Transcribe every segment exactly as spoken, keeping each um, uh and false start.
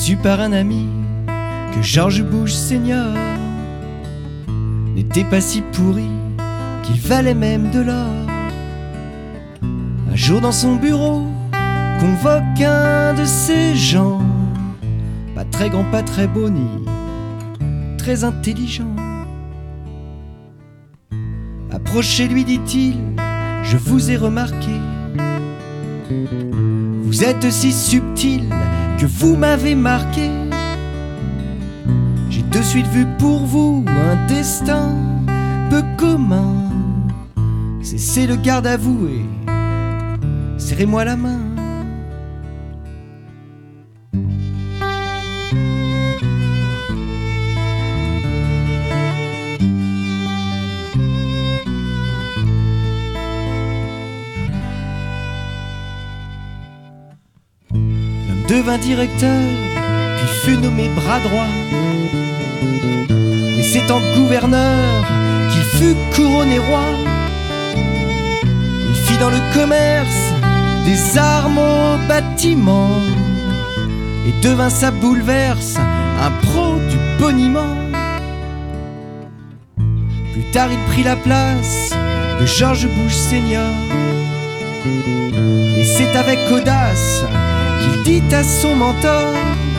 su par un ami que George Bush senior n'était pas si pourri, qu'il valait même de l'or. Un jour dans son bureau, convoque un de ces gens, pas très grand, pas très beau, ni très intelligent. Approchez-lui, dit-il, je vous ai remarqué. Vous êtes si subtil que vous m'avez marqué. J'ai de suite vu pour vous un destin peu commun. Cessez le garde à vous et serrez-moi la main. L'homme devint directeur, puis fut nommé bras droit. Et c'est en gouverneur qu'il fut couronné roi. Il fit dans le commerce des armes au bâtiment et devint, ça bouleverse, un pro du boniment. Plus tard il prit la place de George Bush senior. Et c'est avec audace qu'il dit à son mentor: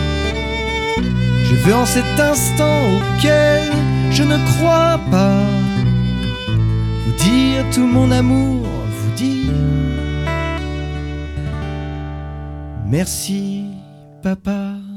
je veux en cet instant auquel je ne crois pas vous dire tout mon amour, vous dire merci papa.